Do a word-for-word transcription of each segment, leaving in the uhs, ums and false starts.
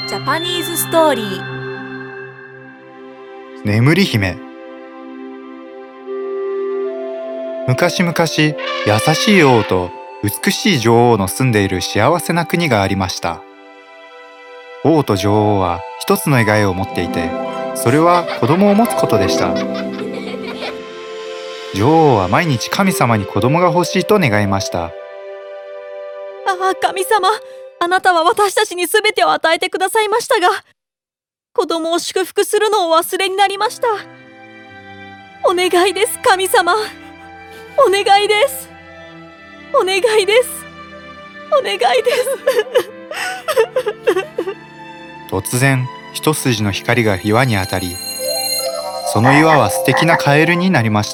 ジャパニーズストーリー。 眠り姫。昔々、優しい王と美しい女王の住んでいる幸せな国がありました。王と女王は一つの願いを持っていて、それは子供を持つことでした。女王は毎日神様に子供が欲しいと願いました。 ああ、神様、あなたは私たちにすべてを与えてくださいましたが、子供を祝福するのを忘れになりました。お願いです、神様。お願いです。お願いです。お願いです。 突然、一筋の光が岩に当たり、その岩は素敵なカエルになりました。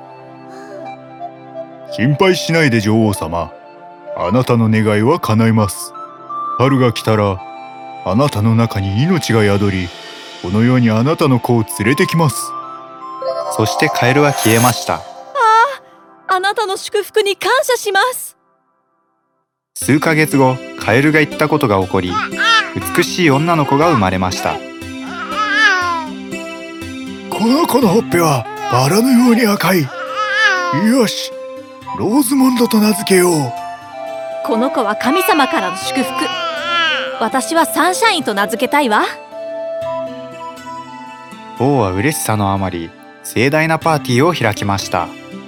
心配しないで女王様。あなたの願いは叶います。春が来たら、あなたの中に命が宿り、この世にあなたの子を連れてきます。 そしてカエルは消えました。 ああ、あなたの祝福に感謝します。 数ヶ月後、カエルが言ったことが起こり、美しい女の子が生まれました。 この子のほっぺはバラのように赤い。よし、ローズモンドと名付けよう。 この子は神様からの祝福。私はサンシャインと名付けたいわ。 王は嬉しさのあまり、盛大なパーティーを開きました。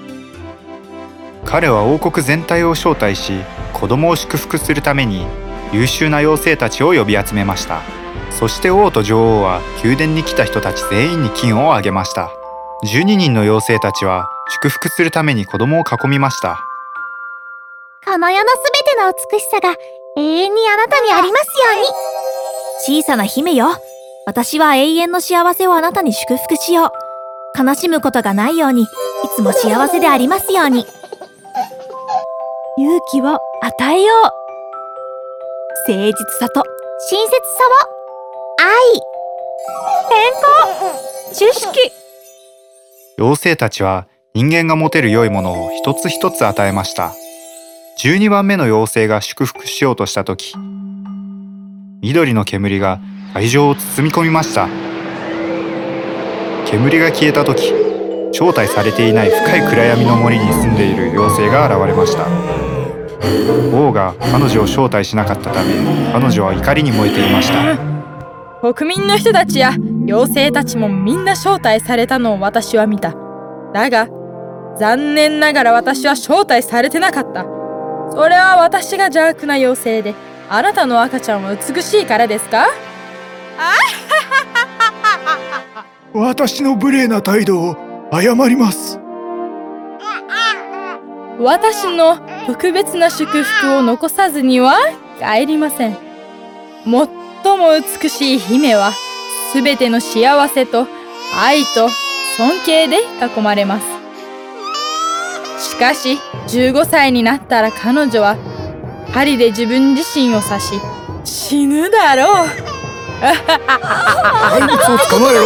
彼は王国全体を招待し、子供を祝福するために優秀な妖精たちを呼び集めました。そして王と女王は宮殿に来た人たち全員に金をあげました。じゅうににんの妖精たちは祝福するために子供を囲みました。 この世のすべての美しさが永遠にあなたにありますように。 小さな姫よ、私は永遠の幸せをあなたに祝福しよう。悲しむことがないように、いつも幸せでありますように。勇気を与えよう。誠実さと親切さを愛、 健康、知識。 妖精たちは人間が持てる良いものを一つ一つ与えました。じゅうにばんめの妖精が祝福しようとしたとき、緑の煙が会場を包み込みました。煙が消えたとき、招待されていない深い暗闇の森に住んでいる妖精が現れました。王が彼女を招待しなかったため、彼女は怒りに燃えていました。 国民の人たちや妖精たちもみんな招待されたのを私は見た。だが、残念ながら私は招待されてなかった。それは私が邪悪な妖精で、あなたの赤ちゃんは美しいからですか？ 私の無礼な態度を謝ります。 私の特別な祝福を残さずには帰りません。最も美しい姫は、すべての幸せと愛と尊敬で囲まれます。しかし、じゅうごさいになったら彼女は、針で自分自身を刺し、死ぬだろう。 怪物を捕まえろ。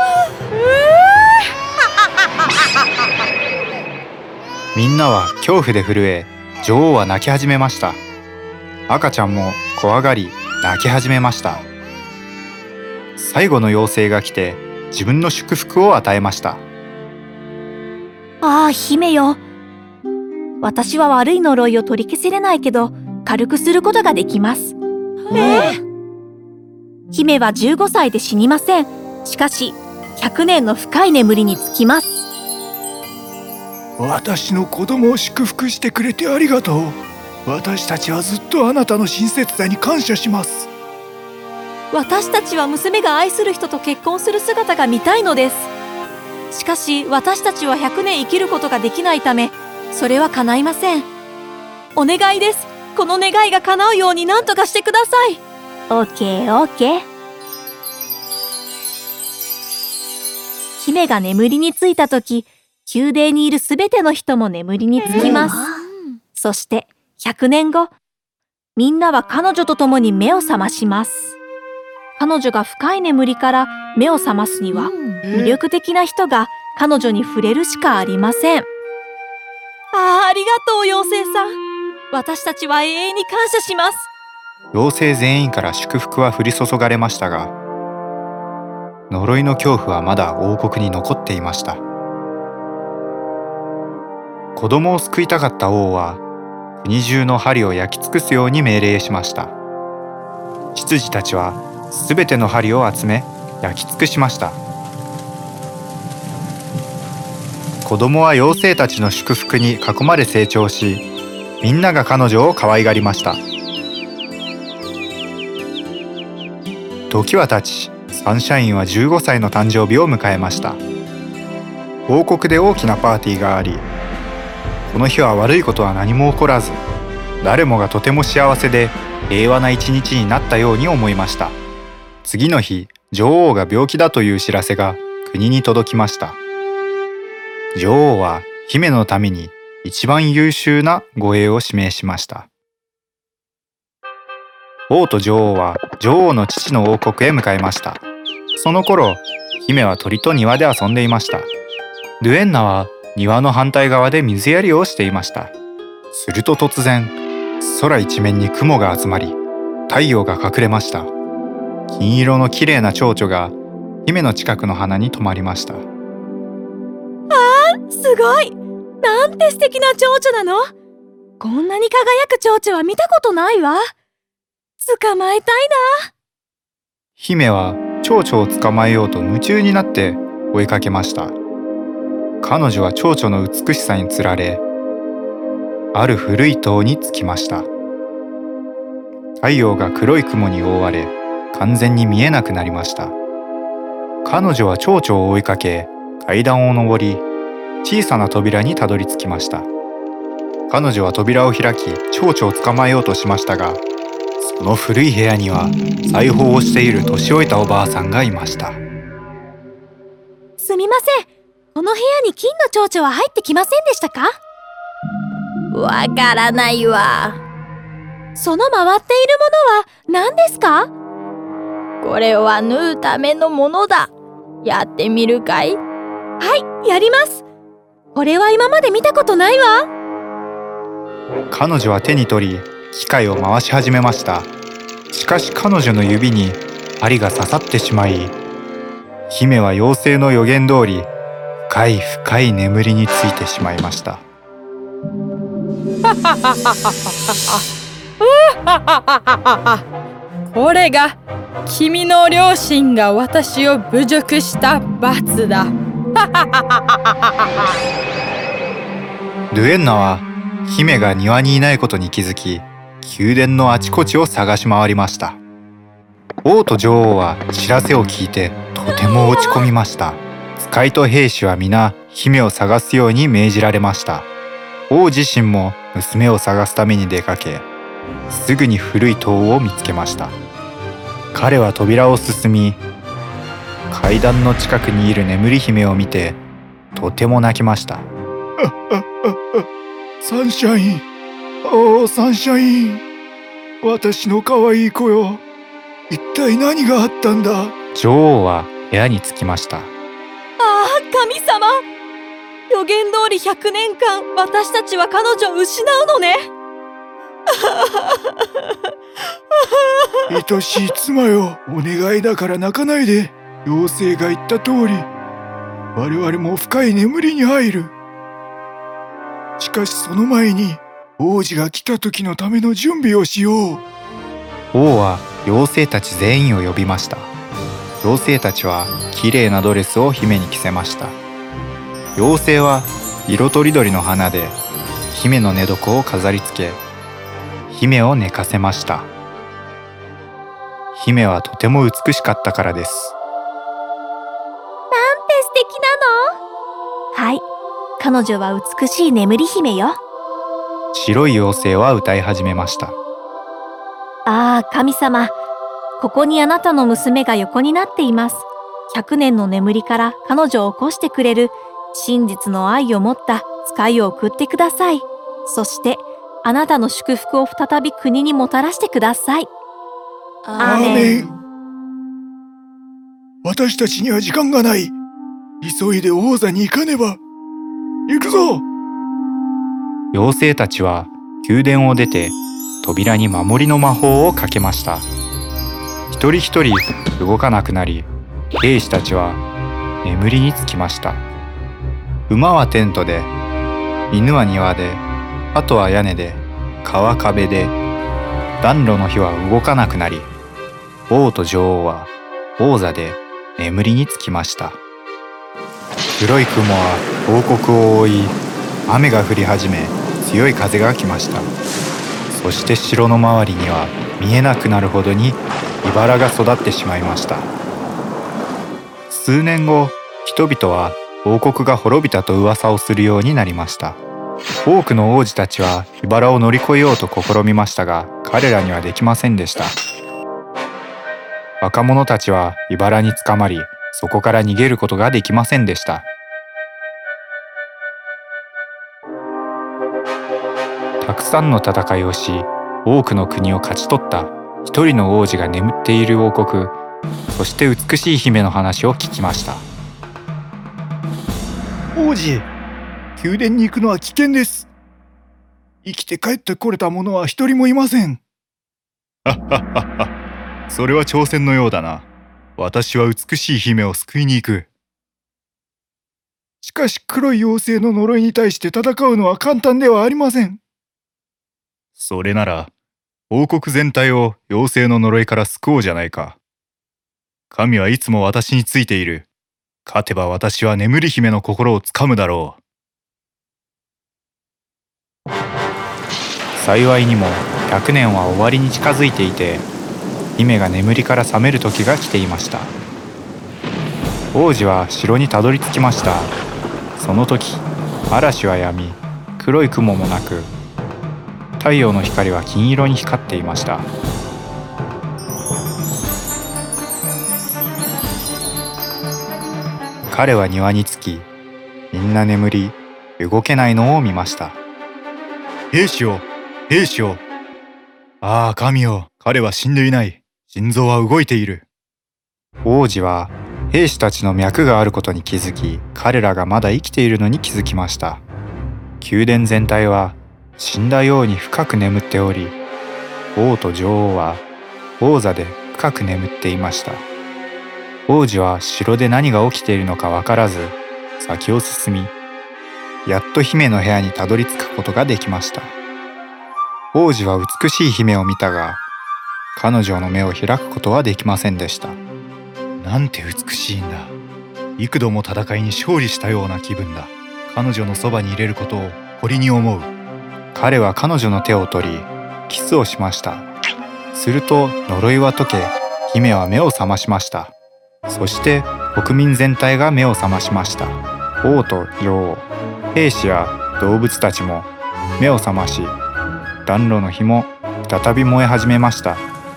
みんなは恐怖で震え、女王は泣き始めました。赤ちゃんも怖がり泣き始めました。最後の妖精が来て自分の祝福を与えました。 ああ、姫よ。私は悪い呪いを取り消せれないけど、軽くすることができます。ええ。姫はじゅうごさいで死にません。しかし、ひゃくねんの深い眠りにつきます。 私の子供を祝福してくれてありがとう。私たちはずっとあなたの親切さに感謝します。 私たちは娘が愛する人と結婚する姿が見たいのです。しかし、私たちはひゃくねん生きることができないため、それは叶いません。お願いです。この願いが叶うように何とかしてください。 オッケーオッケー。 姫が眠りについたとき、宮殿にいるすべての人も眠りにつきます。そして、ひゃくねんご、みんなは彼女と共に目を覚まします。彼女が深い眠りから目を覚ますには、魅力的な人が彼女に触れるしかありません。ああ、ありがとう、妖精さん。私たちは永遠に感謝します。 妖精全員から祝福は降り注がれましたが、呪いの恐怖はまだ王国に残っていました。子供を救いたかった王は国中の針を焼き尽くすように命令しました。執事たちはすべての針を集め焼き尽くしました。子供は妖精たちの祝福に囲まれ成長し、みんなが彼女を可愛がりました。時は経ち、サンシャインはじゅうごさいの誕生日を迎えました。王国で大きなパーティーがあり、この日は悪いことは何も起こらず、誰もがとても幸せで平和な一日になったように思いました。次の日、女王が病気だという知らせが国に届きました。女王は姫のために一番優秀な護衛を指名しました。王と女王は女王の父の王国へ向かいました。その頃、姫は鳥と庭で遊んでいました。ドゥエンナは庭の反対側で水やりをしていました。すると突然、空一面に雲が集まり、太陽が隠れました。金色の綺麗な蝶々が姫の近くの花に止まりました。 すごい！なんて素敵な蝶々なの！こんなに輝く蝶々は見たことないわ。捕まえたいな。 姫は蝶々を捕まえようと夢中になって追いかけました。彼女は蝶々の美しさにつられ、ある古い塔に着きました。太陽が黒い雲に覆われ、完全に見えなくなりました。彼女は蝶々を追いかけ、階段を上り、小さな扉にたどり着きました。彼女は扉を開き、蝶々を捕まえようとしましたが、その古い部屋には裁縫をしている年老いたおばあさんがいました。 すみません。この部屋に金の蝶々は入ってきませんでしたか？ わからないわ。 その回っているものは何ですか？ これは縫うためのものだ。やってみるかい？ はい、やります。これは今まで見たことないわ。 彼女は手に取り、機械を回し始めました。しかし彼女の指に針が刺さってしまい、姫は妖精の予言通り、深い深い眠りについてしまいました。 これが君の両親が私を侮辱した罰だ。 ドゥエンナは姫が庭にいないことに気づき、宮殿のあちこちを探し回りました。王と女王は知らせを聞いてとても落ち込みました。使いと兵士は皆姫を探すように命じられました。王自身も娘を探すために出かけ、すぐに古い塔を見つけました。彼は扉を進み、階段の近くにいる眠り姫を見てとても泣きました。 サンシャイン、おーサンシャイン、私の可愛い子よ、一体何があったんだ？ 女王は部屋に着きました。 ああ、神様！予言通りひゃくねんかん私たちは彼女を失うのね。 愛しい妻よ、お願いだから泣かないで。妖精が言った通り、我々も深い眠りに入る。しかしその前に王子が来た時のための準備をしよう。 王は妖精たち全員を呼びました。妖精たちはきれいなドレスを姫に着せました。妖精は色とりどりの花で姫の寝床を飾り付け、姫を寝かせました。姫はとても美しかったからです。 なんて素敵なの！はい、彼女は美しい眠り姫よ。 白い妖精は歌い始めました。 ああ、神様。ここにあなたの娘が横になっています。百年の眠りから彼女を起こしてくれる真実の愛を持った使いを送ってください。そして、あなたの祝福を再び国にもたらしてください。 アーメン。私たちには時間がない。急いで王座に行かねば。行くぞ。 妖精たちは宮殿を出て扉に守りの魔法をかけました。一人一人動かなくなり、兵士たちは眠りにつきました。馬はテントで、犬は庭で、鳩は屋根で、蚊は壁で、暖炉の火は動かなくなり、王と女王は王座で眠りにつきました。黒い雲は王国を覆い、雨が降り始め、強い風が来ました。そして城の周りには見えなくなるほどに茨が育ってしまいました。数年後、人々は王国が滅びたと噂をするようになりました。多くの王子たちは茨を乗り越えようと試みましたが、彼らにはできませんでした。若者たちは茨につかまり、そこから逃げることができませんでした。たくさんの戦いをし、多くの国を勝ち取った一人の王子が眠っている王国、そして美しい姫の話を聞きました。 王子、宮殿に行くのは危険です。生きて帰ってこれた者は一人もいません。 はっはっはっは。それは挑戦のようだな。私は美しい姫を救いに行く。 しかし黒い妖精の呪いに対して戦うのは簡単ではありません。 それなら王国全体を妖精の呪いから救おうじゃないか。神はいつも私についている。勝てば私は眠り姫の心をつかむだろう。幸いにもひゃくねんは終わりに近づいていて、姫が眠りから覚める時が来ていました。王子は城にたどり着きました。その時、嵐は止み、黒い雲もなく、太陽の光は金色に光っていました。彼は庭に着き、みんな眠り、動けないのを見ました。兵士よ、兵士よ。ああ、神よ、彼は死んでいない。心臓は動いている。王子は兵士たちの脈があることに気づき、彼らがまだ生きているのに気づきました。宮殿全体は死んだように深く眠っており、王と女王は王座で深く眠っていました。王子は城で何が起きているのか分からず、先を進み、やっと姫の部屋にたどり着くことができました。王子は美しい姫を見たが、彼女の目を開くことはできませんでした。なんて美しいんだ。幾度も戦いに勝利したような気分だ。彼女のそばに入れることを誇りに思う。彼は彼女の手を取り、キスをしました。すると呪いは解け、姫は目を覚ましました。そして国民全体が目を覚ましました。王と女王、兵士や動物たちも目を覚まし、暖炉の火も再び燃え始めました。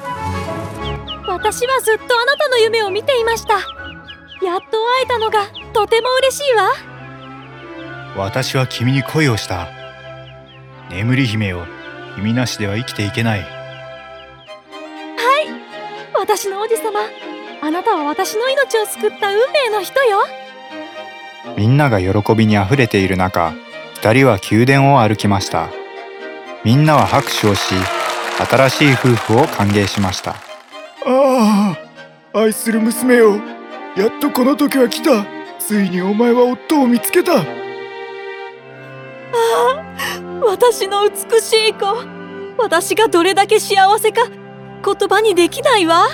私はずっとあなたの夢を見ていました。やっと会えたのがとても嬉しいわ。 私は君に恋をした。眠り姫よ、君なしでは生きていけない。はい、 私の王子様、あなたは私の命を救った運命の人よ。 みんなが喜びにあふれている中、二人は宮殿を歩きました。みんなは拍手をし、新しい夫婦を歓迎しました。 ああ、愛する娘よ、やっとこの時は来た。ついにお前は夫を見つけた。ああ、私の美しい子、私がどれだけ幸せか言葉にできないわ。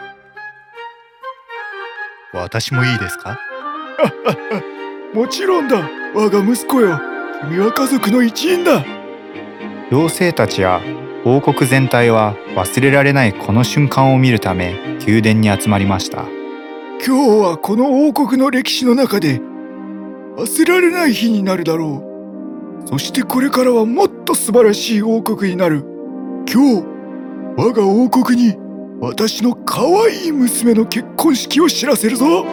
私もいいですか？ もちろんだ、我が息子よ。君は家族の一員だ。 妖精たちや王国全体は忘れられないこの瞬間を見るため宮殿に集まりました。 今日はこの王国の歴史の中で忘れられない日になるだろう。そしてこれからはもっと素晴らしい王国になる。今日、我が王国に私の可愛い娘の結婚式を知らせるぞ。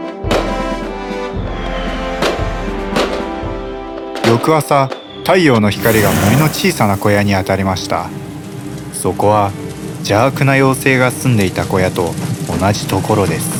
翌朝、太陽の光が森の小さな小屋に当たりました。そこは邪悪な妖精が住んでいた小屋と同じところです。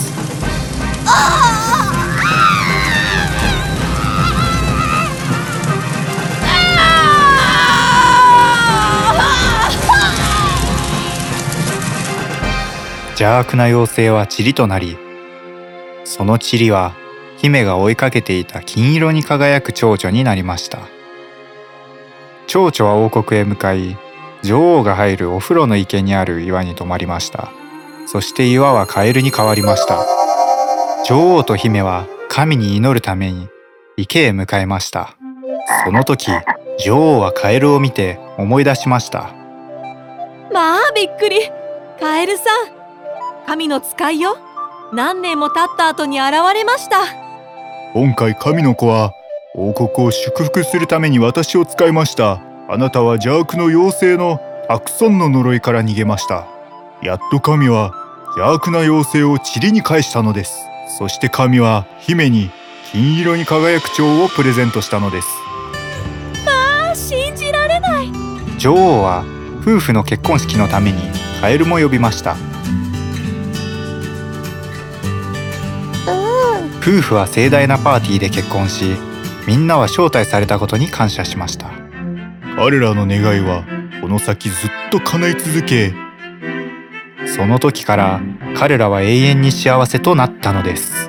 邪悪な妖精は塵となり、その塵は姫が追いかけていた金色に輝く蝶々になりました。蝶々は王国へ向かい、女王が入るお風呂の池にある岩に泊まりました。そして岩はカエルに変わりました。女王と姫は神に祈るために池へ向かいました。その時、女王はカエルを見て思い出しました。 まあびっくり。カエルさん、神の使いよ。何年も経った後に現れました。 今回神の子は王国を祝福するために私を使いました。あなたは邪悪の妖精のたくさんの呪いから逃げました。やっと神は邪悪な妖精を塵に返したのです。そして神は姫に金色に輝く蝶をプレゼントしたのです。 ああ、信じられない。 女王は夫婦の結婚式のためにカエルも呼びました。夫婦は盛大なパーティーで結婚し、みんなは招待されたことに感謝しました。 彼らの願いはこの先ずっと叶い続け、 その時から彼らは永遠に幸せとなったのです。